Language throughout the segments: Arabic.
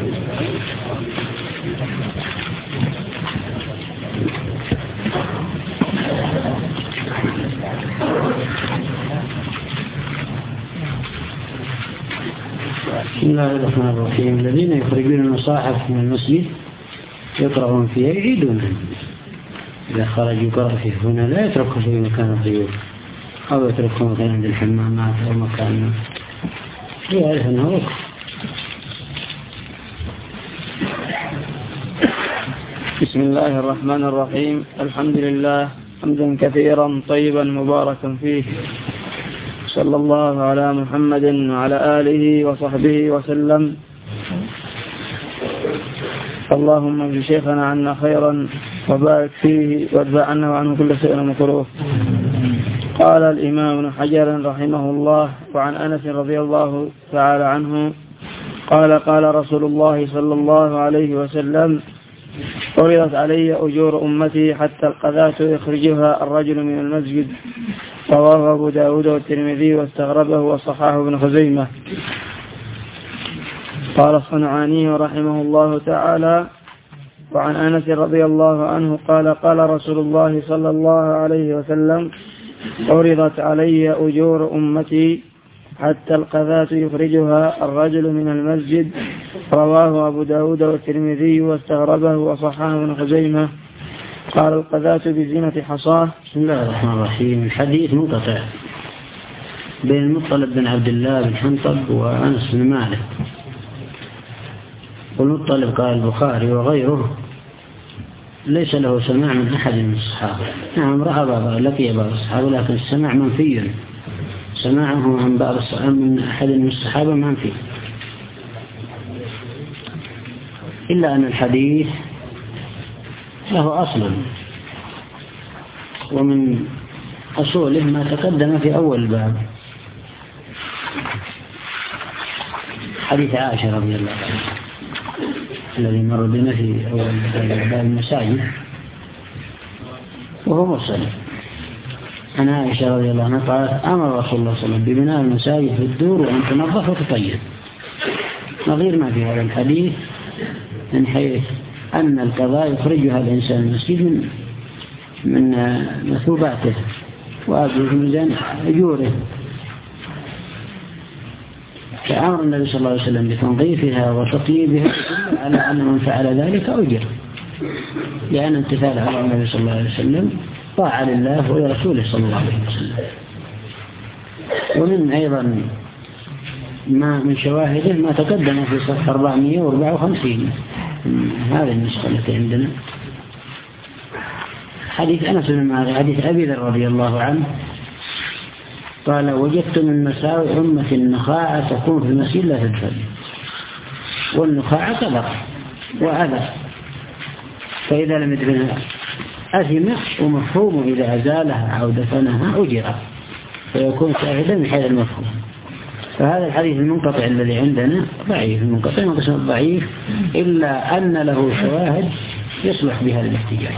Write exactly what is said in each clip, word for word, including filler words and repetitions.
بسم الله الرحمن الرحيم. الذين يخرجون المصاحف من المسجد يقرؤون فيها يعيدونها. إذا خرج يقرأ فيه هنا لا يتركه في مكان الضيوف أو يتركه مكان عند الحمامات أو مكان يعرف أنه وقف. بسم الله الرحمن الرحيم. الحمد لله حمدا كثيرا طيبا مباركا فيه، صلى الله على محمد وعلى آله وصحبه وسلم. اللهم اجزي شيخنا عنا خيرا وبارك فيه وادفع عنا وعنه كل شيء مكروه. قال الإمام ابن حجر رحمه الله: وعن أنس رضي الله تعالى عنه قال: قال رسول الله صلى الله عليه وسلم: عرضت علي أجور أمتي حتى القذاة يخرجها الرجل من المسجد. رواه أبو داود والترمذي واستغربه وصححه ابن خزيمة. قال الصنعاني رحمه الله تعالى: وعن أنس رضي الله عنه قال: قال رسول الله صلى الله عليه وسلم: عرضت علي أجور أمتي حتى القذاة يخرجها الرجل من المسجد. رواه أبو داود والترمذي واستغربه وصححه ابن خزيمة. قال: القذاة بزينة حصاه. بسم الله الرحمن الرحيم. الحديث منقطع بين المطلب بن عبد الله بن حنطب وأنس بن مالك. والمطلب قال البخاري وغيره ليس له سماع من أحد من الصحابة. نعم رأى بعض لقي بعض الصحابة لكن السماع منفي. سماعه عن بعض الصحابة من أحد من الصحابة منفي، إلا أن الحديث له أصل ومن أصوله ما تقدم في أول الباب، حديث عائشة رضي الله عنها الذي مر بنا في أول باب المساجد، وهو مرسل عن عائشة رضي الله عنها قالت: أمر رسول الله صلى الله عليه وسلم ببناء المساجد في الدور وأن تنظف وتطيب. نظير ما في هذا الحديث من حيث أن القضاء يخرجها الإنسان المسجد من من مثوباته وأجره في ميزان أجوره. فأمر النبي صلى الله عليه وسلم بتنظيفها وتطيبها على أن من فعل ذلك أجر، لأن امتثال على النبي صلى الله عليه وسلم طاعة لله ولرسوله صلى الله عليه وسلم. ومن أيضا ما من شواهده ما تقدم في صفحة أربعمائة وأربعة وخمسين هذه النسخة التي عندنا، حديث أنس بن مالك حديث أبي ذر رضي الله عنه قال: وجدت من مساوئ أمة النخاعة تكون في المسجد لا تدخل. والنخاعة قدر وأذى، فإذا لم يدفنها أثم، ومفهوم إذا أزالها أو دفنها أجر، فيكون شاهدا من حيث المفهوم. فهذا الحديث المنقطع الذي عندنا ضعيف، المنقطع من قسم الضعيف، إلا أن له شواهد يصلح بها الاحتجاج.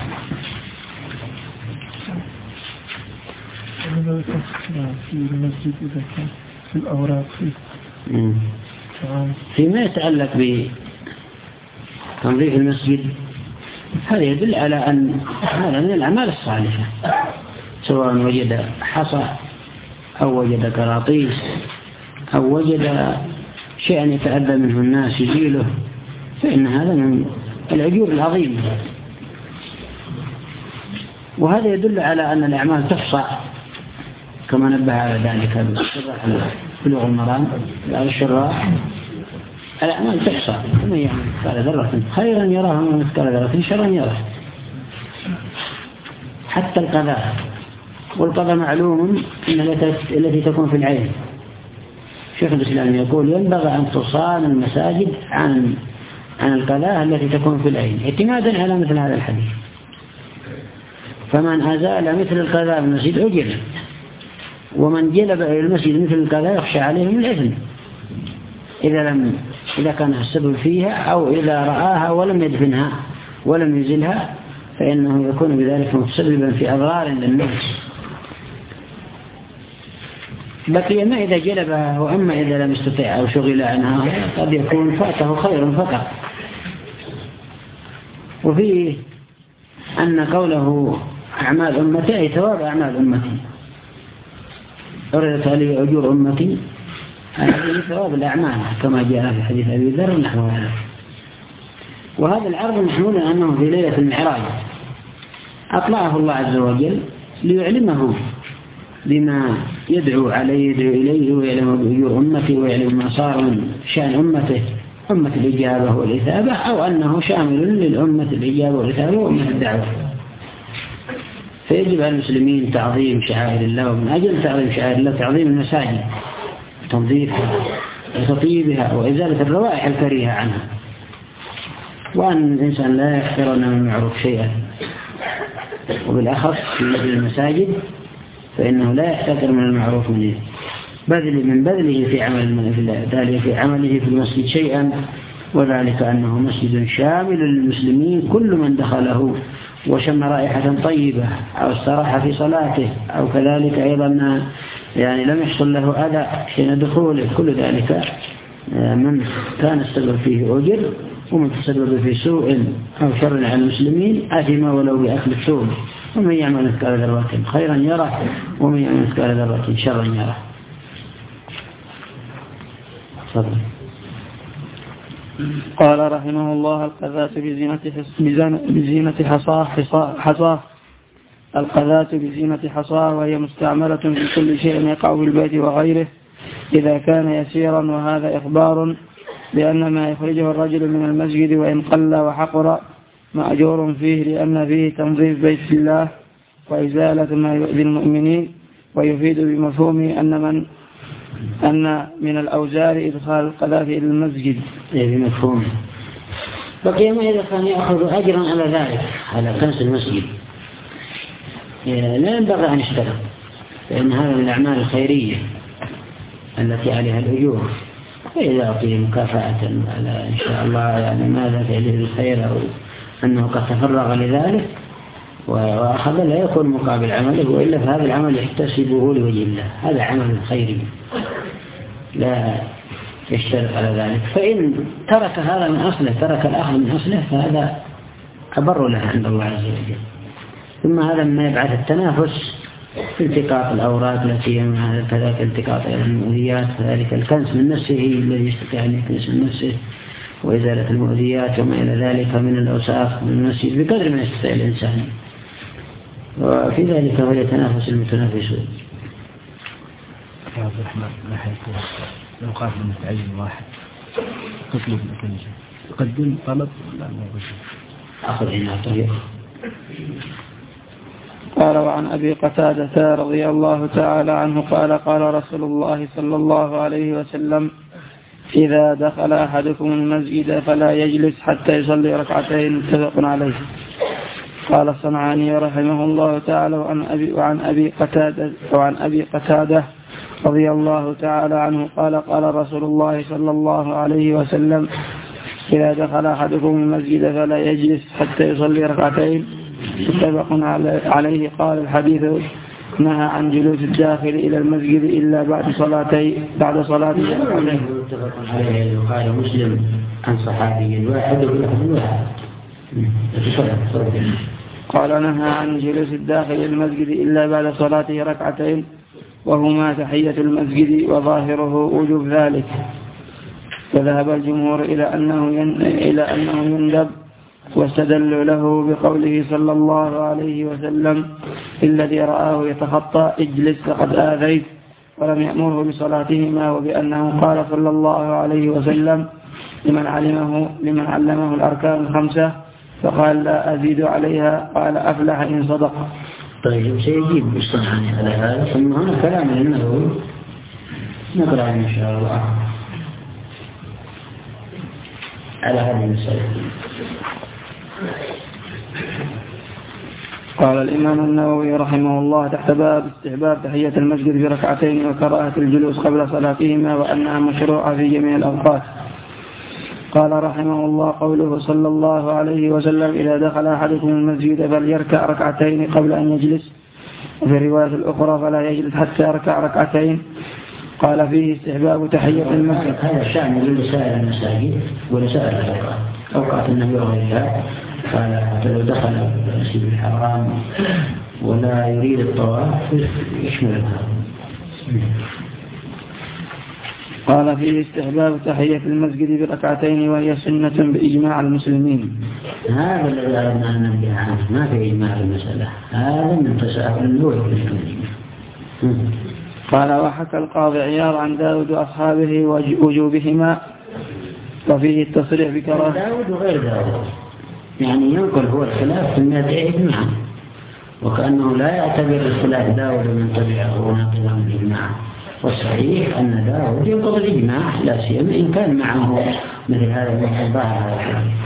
في المسجد إذا كان في الأوراق فيما يتعلق بتنظيف المسجد هذا يدل على أن هذا من الأعمال الصالحة، سواء وجد حصى أو وجد قراطيس أو وجد شيئا يتأذى منه الناس يزيله، فإن هذا من الأجور العظيمة. وهذا يدل على أن الأعمال تحصى كما نبه على ذلك الشراح بلوغ المرام بعض الشراح. الأعمال تحصى، ومن يعمل مثقال ذرة خيرا يراه ومن مثقال ذرة شرا يراه. حتى القضاء، والقضاء معلوم إن التي تكون في العين. شيخ الإسلام يقول: ينبغي أن تصان المساجد عن عن القضاء التي تكون في العين، اعتمادا على مثل هذا الحديث. فمن أزال مثل القضاء من المسجد أجر، ومن جلب إلى المسجد مثل القضاء يخشى عليه من الإثم إذا لم إذا كان السبب فيها أو إذا رآها ولم يدفنها ولم يزلها، فإنه يكون بذلك متسببا في أضرار للناس. بقي ما إذا جلبها، وأما إذا لم يستطيع أو شغل عنها قد يكون فاته خير فقط. وفيه أن قوله أعمال أمتي أي ثواب أعمال أمتي، أردت عليه أجور أمتي هذه ثواب الأعمال كما جاء في حديث أبي ذر نحو هذا. وهذا العرض محمول أنه في ليلة المعراج أطلعه الله عز وجل ليعلمه بما يدعو عليه يدعو إليه، ويعلم بأجور أمتي ويعلم ما صار من شأن أمته، أمة الإجابة والإثابة، أو أنه شامل للأمة الإجابة والإثابة وأمة الدعوة. فيجب على المسلمين تعظيم شعائر الله، ومن أجل تعظيم شعائر الله تعظيم المساجد، تنظيفها وتطيبها وإزالة الروائح الكريهة عنها، وأن الإنسان لا يحقرن من المعروف شيئا، وبالأخص في المساجد فإنه لا يحتقر من المعروف منه بذل من بذله في عمل ذلك في عمله في المسجد شيئا، وذلك أنه مسجد شامل للمسلمين، كل من دخله وشم رائحة طيبة أو استراح في صلاته أو كذلك أيضا يعني لم يحصل له أذى حين دخوله، كل ذلك من كان السبب فيه أجر، ومن تسبب في سوء أو شر على المسلمين أثم ولو بأكل الثوم. ومن يعمل مثقال ذرة خيرا يره، ومن يعمل مثقال ذرة شرا يره. صدق. قال رحمه الله: القذاة بزينة بزينة حصاه حصاه القذاة بزينة حصاه، وهي مستعملة في كل شيء يقع في البيت وغيره إذا كان يسيرا. وهذا إخبار بأن ما يخرجه الرجل من المسجد وإن قل وحقر مأجور فيه، لأن فيه تنظيف بيت الله وإزالة ما يؤذي المؤمنين. ويفيد بمفهومه أن من أن من الأوزار إدخال القذاة إلى المسجد. بمفهومه بقي ما إذا كان يأخذ أجرا على ذلك على كنس المسجد لا ينبغي أن يشترط، لأن هذا من الأعمال الخيرية التي عليها الأجور، فإذا أعطي مكافأة على إن شاء الله يعني ماذا فعله الخير أو أنه قد تفرغ لذلك وأخذ لا يكون مقابل عمله، وإلا فهذا العمل يحتسبه لوجه الله، هذا عمل خيري لا يشترط على ذلك. فإن ترك هذا من أصله، ترك الأخذ من أصله، فهذا أبر له عند الله عز وجل. ثم هذا مما يبعث التنافس في التقاط الأوراق التي يمنع كذلك التقاط المؤذيات، كذلك الكنس من نفسه الذي يستطيع أن يكنس من نفسه، وإزالة المؤذيات وما إلى ذلك من الأوساخ من المسجد بقدر ما يستطيع الإنسان، وفي ذلك هو يتنافس المتنافسون. يا عبد الرحمن ما حيكون لو قال المتعين واحد تطلب مثل يقدم طلب لا ما أخذ هنا طريق. قال: وعن أبي قتادة رضي الله تعالى عنه قال: قال رسول الله صلى الله عليه وسلم: إذا دخل أحدكم المسجد فلا يجلس حتى يصلي ركعتين. متفق عليه. قال الصنعاني رحمه الله تعالى: وعن أبي, وعن أبي قتادة وعن أبي قتادة رضي الله تعالى عنه قال: قال رسول الله صلى الله عليه وسلم: إذا دخل أحدكم المسجد فلا يجلس حتى يصلي ركعتين. متفق عليه. قال: الحديث نهى عن جلوس الداخل إلى المسجد إلا بعد صلاتي بعد صلاة العصر. متفق عليه. وقال مسلم عن صحابي واحد واحد قال: نهى عن جلوس الداخل إلى المسجد إلا بعد صلاته ركعتين، وهما تحية المسجد، وظاهره وجوب ذلك. وذهب الجمهور إلى أنه إلى أنه يندب، واستدلوا له بقوله صلى الله عليه وسلم: الذي رآه يتخطى اجلس فقد آذيت، ولم يأمره بصلاتهما. وبأنه قال صلى الله عليه وسلم لمن علمه لمن علمه الأركان الخمسة فقال: لا أزيد عليها، قال: أفلح إن صدق. طيب سيجيب بالصنعاني على هذا، ثم هنا كلام النووي نقرأ إن شاء الله على هذه المسألة. قال الإمام النووي رحمه الله تحت باب استحباب تحية المسجد في ركعتين وكراهة الجلوس قبل صلاتهما، وأنها مشروعة في جميع الأوقات. قال رحمه الله: قوله صلى الله عليه وسلم: إذا دخل أحدكم المسجد فليركع ركعتين قبل أن يجلس. وفي الرواية الأخرى: فلا يجلس حتى يركع ركعتين. قال فيه استحباب تحية المسجد. هذا شأن لسائر المساجد ولسائر الأوقات، أوقات النبي وغيرها. قال حتى لو دخل المسجد الحرام ولا يريد الطواف يشمل هذا. قال فيه استحباب تحية المسجد بركعتين وهي سنة بإجماع المسلمين. هذا الذي أردنا أن ننبه عنه، ما في إجماع المسألة، هذا من تساهل اللوح بالمسلمين. قال وحكى القاضي عياض عن داود وأصحابه وجوبهما، وفيه التصريح بكراهة داود وغير داود، يعني ينقل هو الخلاف في المئة إجماعا، وكأنه لا يعتبر الخلاف داود من تبعه وناقضا من إجماعه. والصحيح أن داود ينقض الإجماع لا سيما إن كان معه مثل هذا المحباء.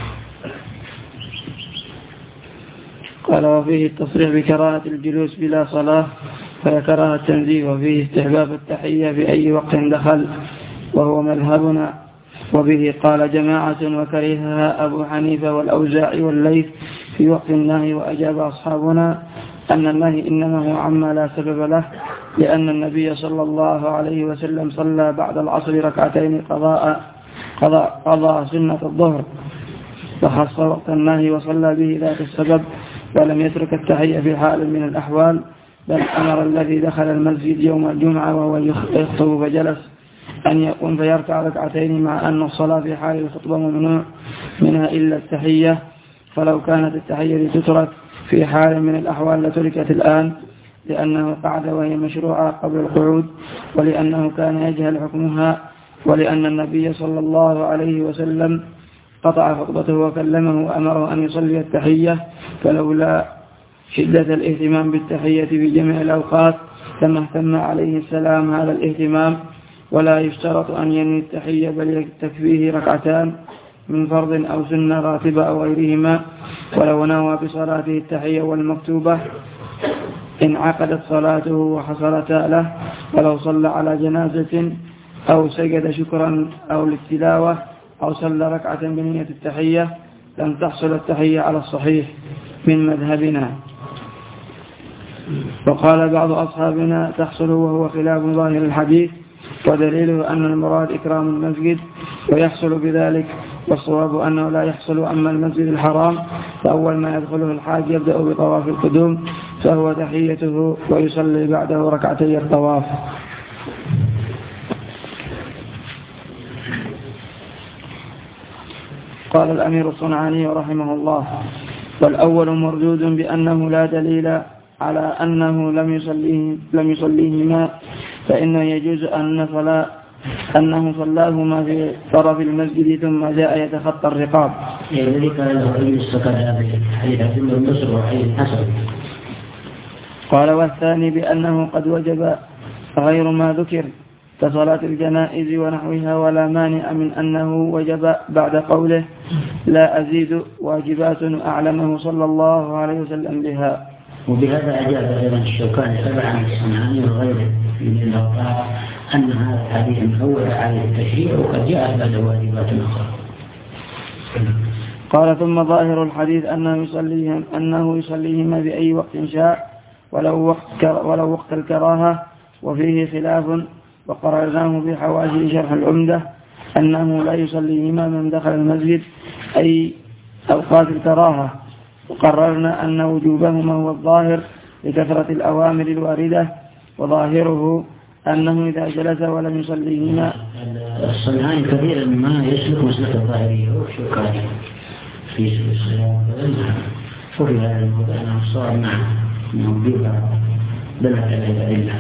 قال وفيه التصريح بكراهة الجلوس بلا صلاة فهي كراهة التنزيه، وفيه استحباب التحية في أي وقت دخل وهو مذهبنا، وبه قال جماعة وكرهها أبو حنيفة والأوزاعي والليث في وقت النهي، وأجاب أصحابنا أن النهي إنما هو عما لا سبب له، لأن النبي صلى الله عليه وسلم صلى بعد العصر ركعتين قضاء قضاء قضاء سنة الظهر، فخص وقت النهي وصلى به ذات السبب، ولم يترك التحية في حال من الأحوال، بل أمر الذي دخل المسجد يوم الجمعة وهو يخطب فجلس أن يقوم فيركع ركعتين، مع أن الصلاة في حال الخطبة ممنوع منها إلا التحية، فلو كانت التحية تترك في حال من الأحوال لتركت الآن، لأنه قعد وهي مشروعة قبل القعود، ولأنه كان يجهل حكمها، ولأن النبي صلى الله عليه وسلم قطع خطبته وكلمه وأمره أن يصلي التحية، فلولا شدة الاهتمام بالتحية في جميع الأوقات لما اهتم عليه السلام هذا الاهتمام. ولا يشترط أن ينوي التحية، بل تكفيه ركعتان من فرض أو سنة راتبة أو غيرهما، ولو نوى بصلاته التحية والمكتوبة انعقدت صلاته وحصلتا له، ولو صلى على جنازة أو سجد شكرا أو للتلاوة أو صلى ركعة بنية التحية لم تحصل التحية على الصحيح من مذهبنا. وقال بعض أصحابنا تحصل، وهو خلاف ظاهر الحديث، ودليله أن المراد إكرام المسجد ويحصل بذلك، والصواب أنه لا يحصل. أما المسجد الحرام فأول ما يدخله الحاج يبدأ بطواف القدوم، فهو تحيته ويصلي بعده ركعتي الطواف. قال الأمير الصنعاني رحمه الله: والأول مردود بأنه لا دليل على أنه لم يصليه لم يصليهما، فإنه يجوز أن صلاة أنه صلاهما في طرف المسجد ثم جاء يتخطى الرقاب. ذلك له حديث عبد الله بن مسعود وحديث حسن. قال والثاني بأنه قد وجب غير ما ذكر كصلاة الجنائز ونحوها، ولا مانع من أنه وجب بعد قوله لا أزيد واجبات أعلمه صلى الله عليه وسلم بها. وبهذا أجاب أيضا الشوكاني تبعا الصنعاني وغيره من الأوقات أن هذا الحديث مفوض عليه التشريع، وقد جاء بعد واجبات أخرى. قال ثم ظاهر الحديث أنه يصليهم أنه يصليهما بأي وقت شاء ولو وقت ولو وقت الكراهة، وفيه خلاف، وقررناه في حواشي شرح العمدة أنه لا يصليهما من دخل المسجد أي أوقات الكراهة، وقررنا أن وجوبهما هو الظاهر لكثرة الأوامر الواردة، وظاهره أنه إذا جلس ولم يصليهما. الصنعاني كثيرا ما يسلك مسلك الظاهرية والشوكاني في سبيل الصلاة، وفي هذا الموضوع أنه صار معه موجودة بلغ العلة.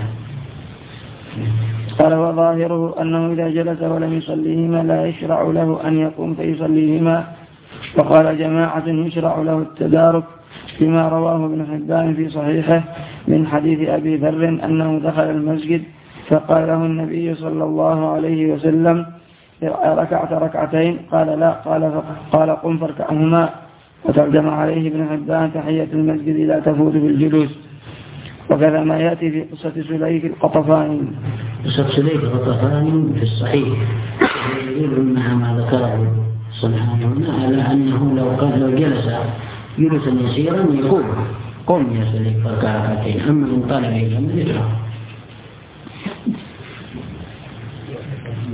قال وظاهره أنه إذا جلس ولم يصليهما لا يشرع له أن يقوم فيصليهما. وقال جماعة يشرع له التدارك بما رواه ابن حبان في صحيحه من حديث أبي ذر أنه دخل المسجد فقال له النبي صلى الله عليه وسلم ركعت ركعتين؟ قال لا. قال قال قم فاركعهما. وترجم عليه ابن حبان تحية المسجد لا تفوت بالجلوس. وكذا ما يأتي في قصة سليك القطفاني. قصة سليك القطفاني في الصحيح يدل أنها ما ذكره صنعاني على أنه لو كان لو جلس جلسا يسيرا يقول قم يا سليك فاركع ركعتين، أما من طالب العلم يدرك.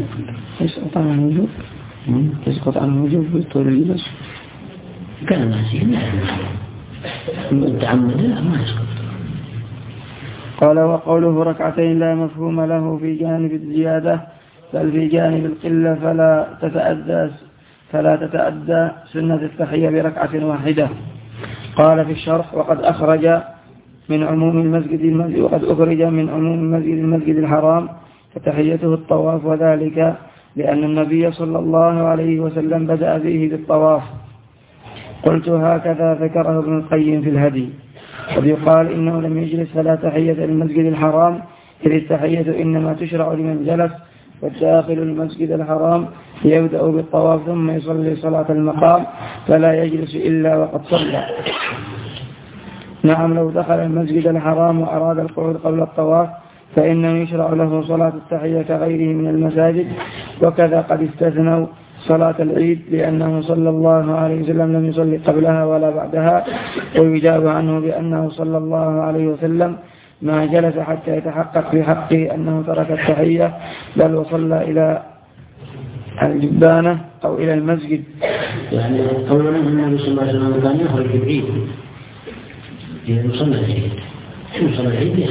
يسقط عنه الوجوب يسقط عنه الوجوب بطول الجلوس كان ناسين متعمد لا ما يسقط. قال وقوله ركعتين لا مفهوم له في جانب الزيادة بل في جانب القلة فلا تتأدى فلا تتأدى سنة التحية بركعة واحدة. قال في الشرح وقد أخرج من عموم المسجد المسجد وقد أخرج من عموم المسجد المسجد الحرام فتحيته الطواف وذلك لأن النبي صلى الله عليه وسلم بدأ فيه بالطواف. قلت هكذا ذكره ابن القيم في الهدي. ويقال إنه لم يجلس فلا تحية للمسجد الحرام إذ التحية إنما تشرع لمن جلس والداخل المسجد الحرام يبدأ بالطواف ثم يصلي صلاة المقام فلا يجلس إلا وقد صلى. نعم لو دخل المسجد الحرام وأراد القعود قبل الطواف فإنه يشرع له صلاة التحية كغيره من المساجد. وكذا قد استثنوا صلاة العيد لأنه صلى الله عليه وسلم لم يصلي قبلها ولا بعدها. ويجاب عنه بأنه صلى الله عليه وسلم ما جلس حتى يتحقق في حقه أنه ترك التحية بل وصلى إلى الجبانة أو إلى المسجد. يعني أولا النبي صلى الله عليه وسلم كان يخرج العيد إذا صلى العيد شو صلى العيد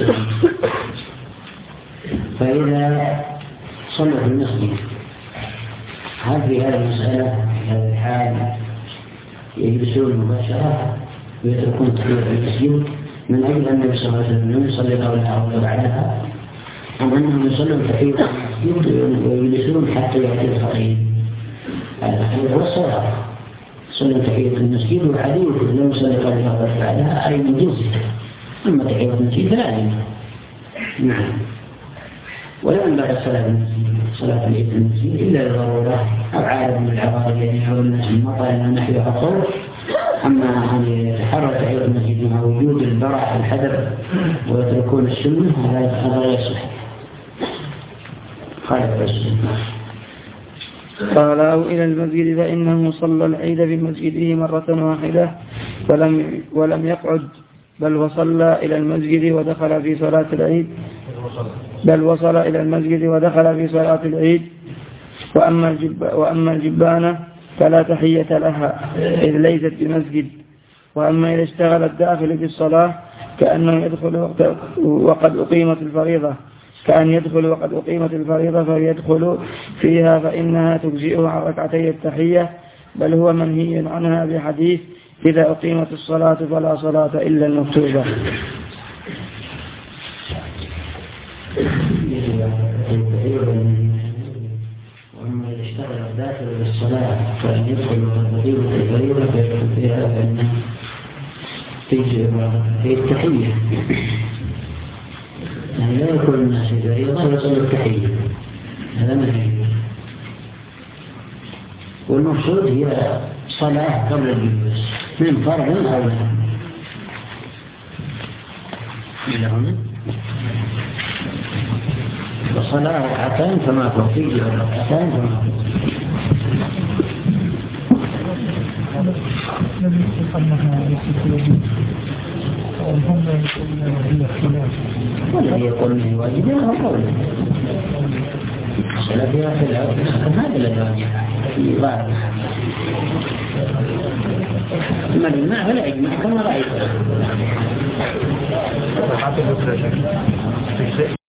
فإذا صلى في المسجد هل في هذه المسألة في هذه الحال يجلسون مباشرة ويتركون تحية المسجد من أجل أن النبي صلى الله عليه وسلم يصلي قبلها أو بعدها أم أنهم يصلون تحية المسجد ويجلسون حتى يأتي الخطيب؟ هذا هو الصواب. صلوا تحية المسجد والحديث لم يصلي قبلها أو بعدها أي من جنسه. أما تحية المسجد فلا نعم ولا أن بعد صلاة المسجد صلاة العيد المسجد إلا لضرورة أو عارض من العوارض يعني يعود الناس المطر إلى نحوها الطول. أما أن يتحرك تحية المسجد مع وجود البرع الحذر ويتركون السنة هذا غير صحيح خالف السنة. قال أو إلى المسجد فإنه صلى العيد في مسجده مرة واحدة ولم, ولم يقعد بل وصلى إلى المسجد ودخل في صلاة العيد بل وصل إلى المسجد ودخل في صلاة العيد. وأما, الجب وأما الجبانة فلا تحية لها إذ ليست بمسجد. وأما إذا اشتغل الداخل في الصلاة كأنه يدخل وقد أقيمت الفريضة كأن يدخل وقد أقيمت الفريضة فيدخل فيها فإنها تجزئه عن ركعتي التحية بل هو منهي عنها بحديث إذا أقيمت الصلاة فلا صلاة إلا المكتوبة. وأما إذا اشتغل الداخل بالصلاة فإن يدخل وقد أقيمت الفريضة فيدخل فيها فإنها تجزئ في التحية يعني لا يكون الناس في فريضة ويصلوا التحية هذا منهي. والمقصود هي صلاة قبل الجلوس من فرض أو لا إلى هنا وصلاة ركعتين فما توفيق ركعتين فما والذي يقول انه واجب هو قوله الصلاة فيها خلاف هذا الذي راجح في بعض اما الاجماع فلا اجماع كما رايت